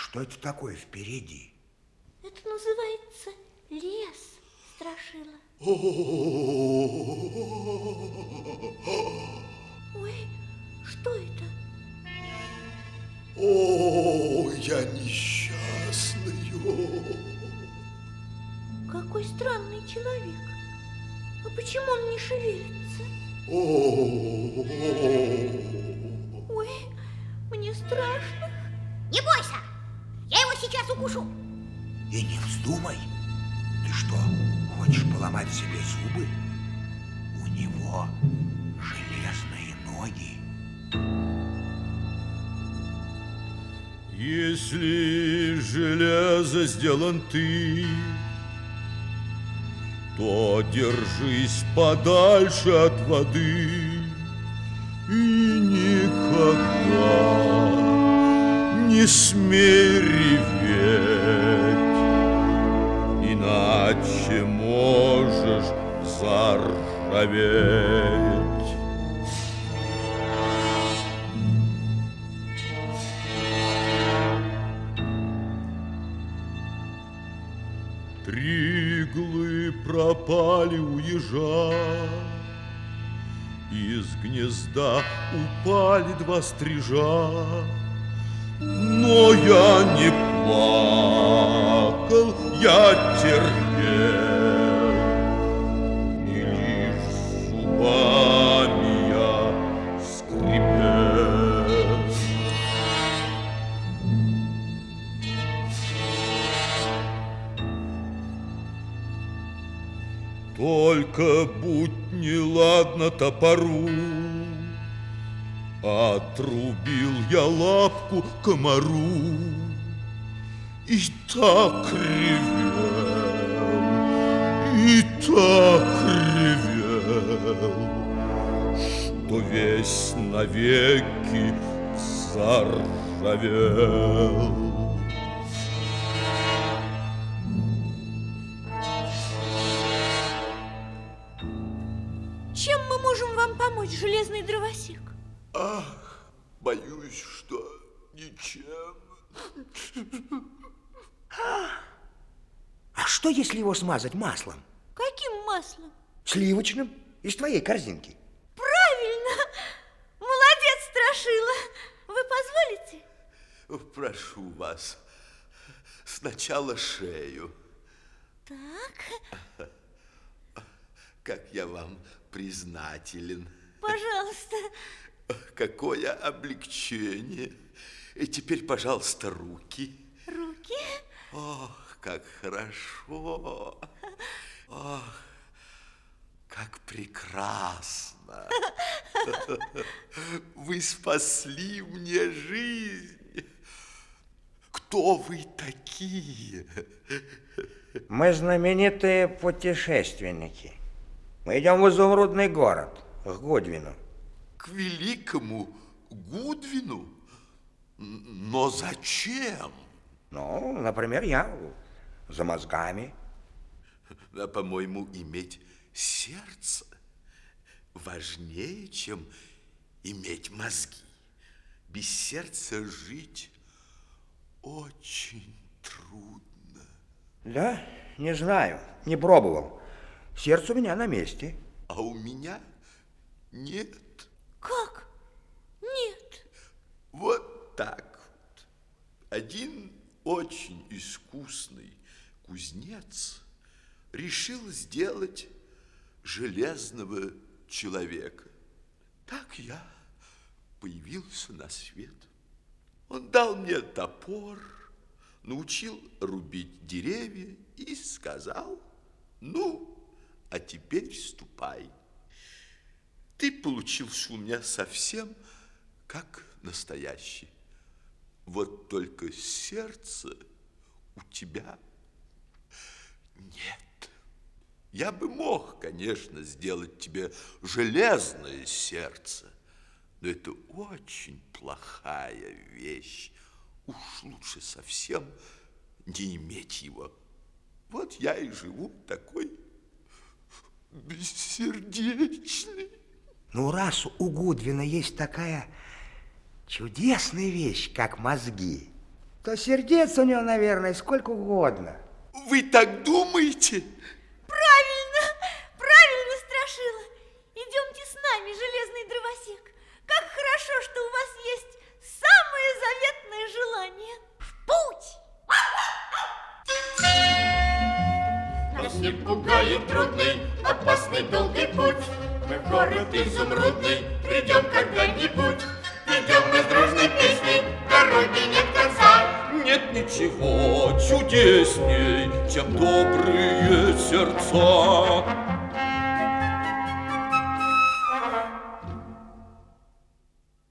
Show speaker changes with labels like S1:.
S1: что это такое впереди?
S2: Это называется лес, Страшила. Ой, что это?
S3: О, я несчастный.
S2: Какой странный человек. А почему он не шевелится? Ой, мне страшно.
S4: Не бойся, я его сейчас укушу.
S1: И не вздумай. Ты что, хочешь поломать себе зубы? У него железные ноги.
S3: Если железо сделан ты, то держись подальше от воды и никогда не смей реветь, иначе можешь заржаветь. Три иглы пропали у ежа, из гнезда упали два стрижа, но я не плакал, я терпел, и лишь зубами я скрипел. Только будь неладно топору, отрубил я лапку комару и так ревел, и так ревел, что весь навеки заржавел.
S2: Чем мы можем вам помочь, железный дровосек?
S3: Ах, боюсь, что ничем.
S1: А что, если его смазать маслом?
S2: Каким маслом?
S1: Сливочным, из твоей корзинки.
S2: Правильно! Молодец, Страшила! Вы позволите?
S3: Прошу вас, сначала шею.
S2: Так,
S3: Как я вам признателен.
S2: пожалуйста.
S3: Какое облегчение. И теперь, пожалуйста, руки.
S2: Руки.
S3: Ох, как хорошо. Ох, как прекрасно. Вы спасли мне жизнь. Кто вы такие?
S1: Мы знаменитые путешественники. Мы идем в изумрудный город, к Гудвину.
S3: К великому Гудвину? Но зачем?
S1: Ну, например, я за мозгами.
S3: По-моему, иметь сердце важнее, чем иметь мозги. Без сердца жить очень трудно.
S1: Да, не знаю, не пробовал. Сердце у меня на месте.
S3: А у меня нет.
S2: Как? Нет.
S3: Вот так вот. Один очень искусный кузнец решил сделать железного человека. Так я появился на свет. Он дал мне топор, научил рубить деревья и сказал: ну, а теперь вступай. Ты получился у меня совсем как настоящий. Вот только сердце у тебя нет. Я бы мог, конечно, сделать тебе железное сердце, но это очень плохая вещь. Уж лучше совсем не иметь его. Вот я и живу такой бессердечный.
S1: Ну, раз у Гудвина есть такая чудесная вещь, как мозги, то сердец у него, наверное, сколько угодно.
S3: Вы так думаете?
S2: Правильно, правильно, Страшила. Идемте с нами, железный дровосек. Как хорошо, что у вас есть самое заветное желание.
S4: В путь!
S5: Нас не пугает трудный, опасный долгий путь. Мы в город изумрудный придем когда-нибудь. Идем мы с дружной песней, дороги нет конца.
S6: Нет ничего чудесней, чем добрые сердца.